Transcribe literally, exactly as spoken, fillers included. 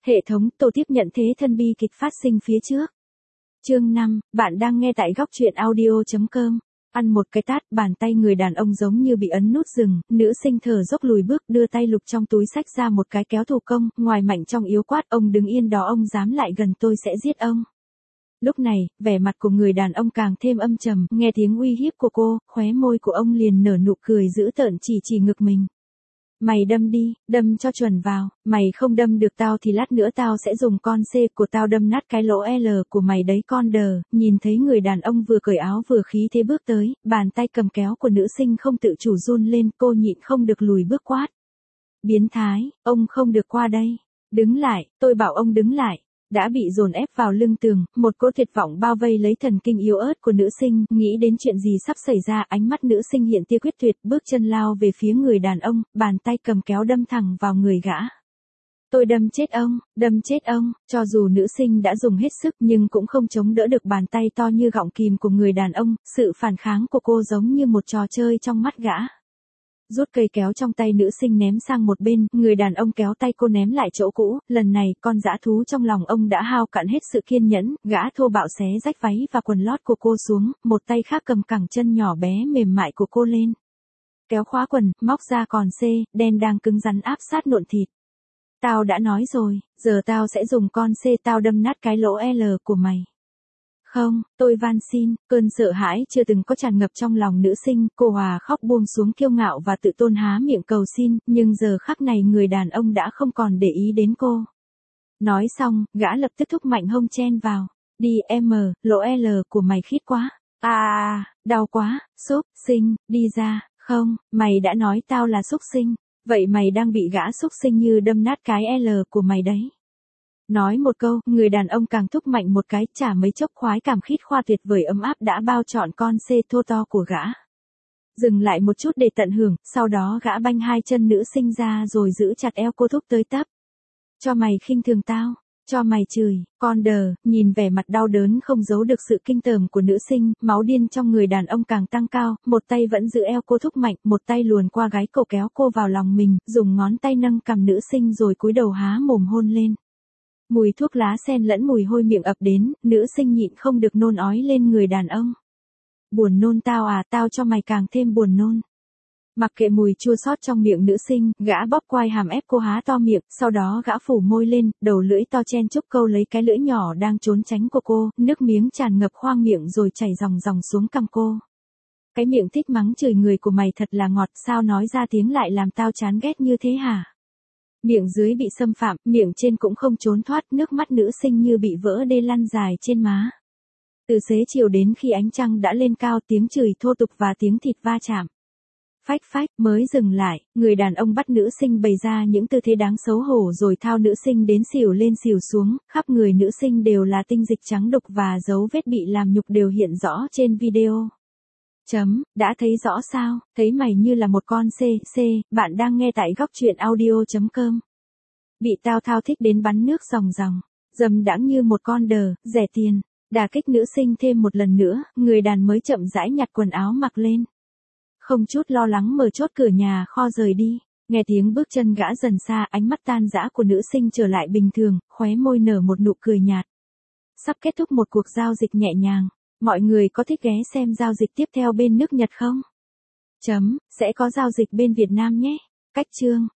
Hệ thống tô tiếp nhận thế thân bi kịch phát sinh phía trước. Chương năm, bạn đang nghe tại góc truyện audio.com. Ăn một cái tát, bàn tay người đàn ông giống như bị ấn nút dừng, nữ sinh thở dốc lùi bước đưa tay lục trong túi xách ra một cái kéo thủ công, ngoài mạnh trong yếu quát, ông đứng yên đó, ông dám lại gần tôi sẽ giết ông. Lúc này, vẻ mặt của người đàn ông càng thêm âm trầm, nghe tiếng uy hiếp của cô, khóe môi của ông liền nở nụ cười dữ tợn chỉ chỉ ngực mình. Mày đâm đi, đâm cho chuẩn vào, mày không đâm được tao thì lát nữa tao sẽ dùng con C của tao đâm nát cái lỗ L của mày đấy con đờ. Nhìn thấy người đàn ông vừa cởi áo vừa khí thế bước tới, bàn tay cầm kéo của nữ sinh không tự chủ run lên, cô nhịn không được lùi bước quát. Biến thái, ông không được qua đây. Đứng lại, tôi bảo ông đứng lại. Đã bị dồn ép vào lưng tường, một cỗ tuyệt vọng bao vây lấy thần kinh yếu ớt của nữ sinh, nghĩ đến chuyện gì sắp xảy ra, ánh mắt nữ sinh hiện tia quyết tuyệt, bước chân lao về phía người đàn ông, bàn tay cầm kéo đâm thẳng vào người gã. Tôi đâm chết ông, đâm chết ông, cho dù nữ sinh đã dùng hết sức nhưng cũng không chống đỡ được bàn tay to như gọng kìm của người đàn ông, sự phản kháng của cô giống như một trò chơi trong mắt gã. Rút cây kéo trong tay nữ sinh ném sang một bên, người đàn ông kéo tay cô ném lại chỗ cũ, lần này con dã thú trong lòng ông đã hao cạn hết sự kiên nhẫn, gã thô bạo xé rách váy và quần lót của cô xuống, một tay khác cầm cẳng chân nhỏ bé mềm mại của cô lên. Kéo khóa quần, móc ra còn C, đen đang cứng rắn áp sát nộn thịt. Tao đã nói rồi, giờ tao sẽ dùng con C tao đâm nát cái lỗ L của mày. Không, tôi van xin, cơn sợ hãi chưa từng có tràn ngập trong lòng nữ sinh, cô hòa khóc buông xuống kiêu ngạo và tự tôn há miệng cầu xin, nhưng giờ khắc này người đàn ông đã không còn để ý đến cô. Nói xong, gã lập tức thúc mạnh hông chen vào, đi em, lỗ L của mày khít quá, à, à, đau quá, xúc sinh, đi ra, không, mày đã nói tao là xúc sinh, vậy mày đang bị gã xúc sinh như đâm nát cái L của mày đấy. Nói một câu, người đàn ông càng thúc mạnh một cái, chả mấy chốc khoái cảm khít khoa tuyệt vời ấm áp đã bao trọn con C thô to của gã. Dừng lại một chút để tận hưởng, sau đó gã banh hai chân nữ sinh ra rồi giữ chặt eo cô thúc tới tấp. Cho mày khinh thường tao, cho mày chửi, con đờ, nhìn vẻ mặt đau đớn không giấu được sự kinh tởm của nữ sinh, máu điên trong người đàn ông càng tăng cao, một tay vẫn giữ eo cô thúc mạnh, một tay luồn qua gáy cổ kéo cô vào lòng mình, dùng ngón tay nâng cằm nữ sinh rồi cúi đầu há mồm hôn lên. Mùi thuốc lá xen lẫn mùi hôi miệng ập đến, nữ sinh nhịn không được nôn ói lên người đàn ông. Buồn nôn tao à, tao cho mày càng thêm buồn nôn. Mặc kệ mùi chua xót trong miệng nữ sinh, gã bóp quai hàm ép cô há to miệng, sau đó gã phủ môi lên, đầu lưỡi to chen chúc câu lấy cái lưỡi nhỏ đang trốn tránh của cô, nước miếng tràn ngập khoang miệng rồi chảy ròng ròng xuống cằm cô. Cái miệng thích mắng chửi người của mày thật là ngọt, sao nói ra tiếng lại làm tao chán ghét như thế hả? Miệng dưới bị xâm phạm, miệng trên cũng không trốn thoát, nước mắt nữ sinh như bị vỡ đê lăn dài trên má. Từ xế chiều đến khi ánh trăng đã lên cao, tiếng chửi thô tục và tiếng thịt va chạm. Phách phách, mới dừng lại, người đàn ông bắt nữ sinh bày ra những tư thế đáng xấu hổ rồi thao nữ sinh đến xỉu lên xỉu xuống, khắp người nữ sinh đều là tinh dịch trắng đục và dấu vết bị làm nhục đều hiện rõ trên video. Chấm, đã thấy rõ sao, thấy mày như là một con C, C, bạn đang nghe tại góc truyện audio.com. Bị tao thao thích đến bắn nước ròng ròng, dâm đãng như một con đờ, rẻ tiền, đả kích nữ sinh thêm một lần nữa, người đàn mới chậm rãi nhặt quần áo mặc lên. Không chút lo lắng mở chốt cửa nhà kho rời đi, nghe tiếng bước chân gã dần xa, ánh mắt tan rã của nữ sinh trở lại bình thường, khóe môi nở một nụ cười nhạt. Sắp kết thúc một cuộc giao dịch nhẹ nhàng. Mọi người có thích ghé xem giao dịch tiếp theo bên nước Nhật không? Chấm, sẽ có giao dịch bên Việt Nam nhé. Cách chương.